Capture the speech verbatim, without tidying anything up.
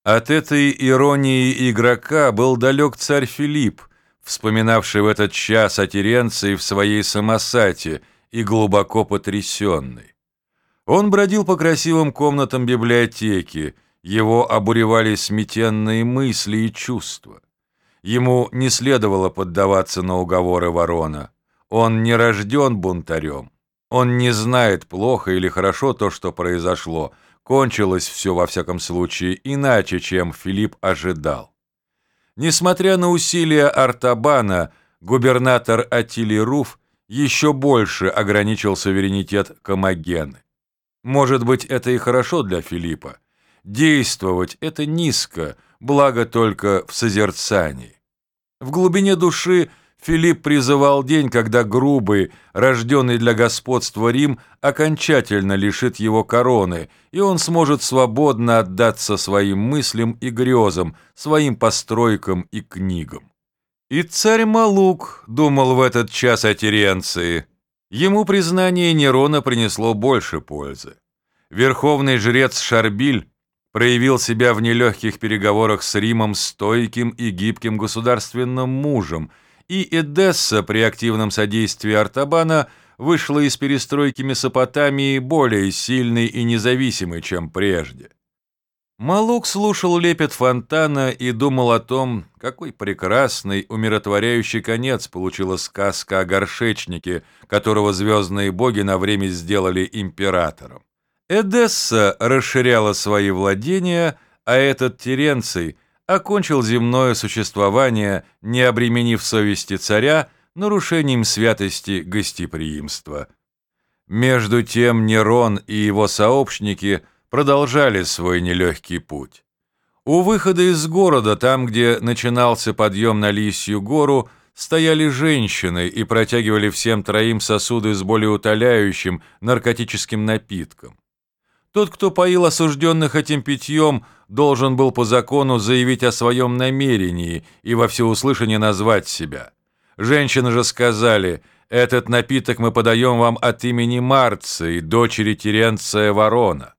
От этой иронии игрока был далек царь Филипп, вспоминавший в этот час о Теренции в своей самосате и глубоко потрясенный. Он бродил по красивым комнатам библиотеки, его обуревали сметенные мысли и чувства. Ему не следовало поддаваться на уговоры Ворона. Он не рожден бунтарем. Он не знает, плохо или хорошо то, что произошло. Кончилось все, во всяком случае, иначе, чем Филипп ожидал. Несмотря на усилия Артабана, губернатор Аттилий Руф еще больше ограничил суверенитет Комагены. Может быть, это и хорошо для Филиппа. Действовать это низко, благо только в созерцании. В глубине души Филипп призывал день, когда грубый, рожденный для господства Рим, окончательно лишит его короны, и он сможет свободно отдаться своим мыслям и грезам, своим постройкам и книгам. И царь Малук думал в этот час о Теренции. Ему признание Нерона принесло больше пользы. Верховный жрец Шарбиль проявил себя в нелегких переговорах с Римом стойким и гибким государственным мужем, и Эдесса при активном содействии Артабана вышла из перестройки Месопотамии более сильной и независимой, чем прежде. Малук слушал лепет фонтана и думал о том, какой прекрасный, умиротворяющий конец получила сказка о горшечнике, которого звездные боги на время сделали императором. Эдесса расширяла свои владения, а этот Теренций окончил земное существование, не обременив совести царя нарушением святости гостеприимства. Между тем Нерон и его сообщники продолжали свой нелегкий путь. У выхода из города, там, где начинался подъем на Лисью гору, стояли женщины и протягивали всем троим сосуды с болеутоляющим наркотическим напитком. Тот, кто поил осужденных этим питьем, должен был по закону заявить о своем намерении и во всеуслышание назвать себя. Женщины же сказали: «Этот напиток мы подаем вам от имени Марции, дочери Теренция Ворона».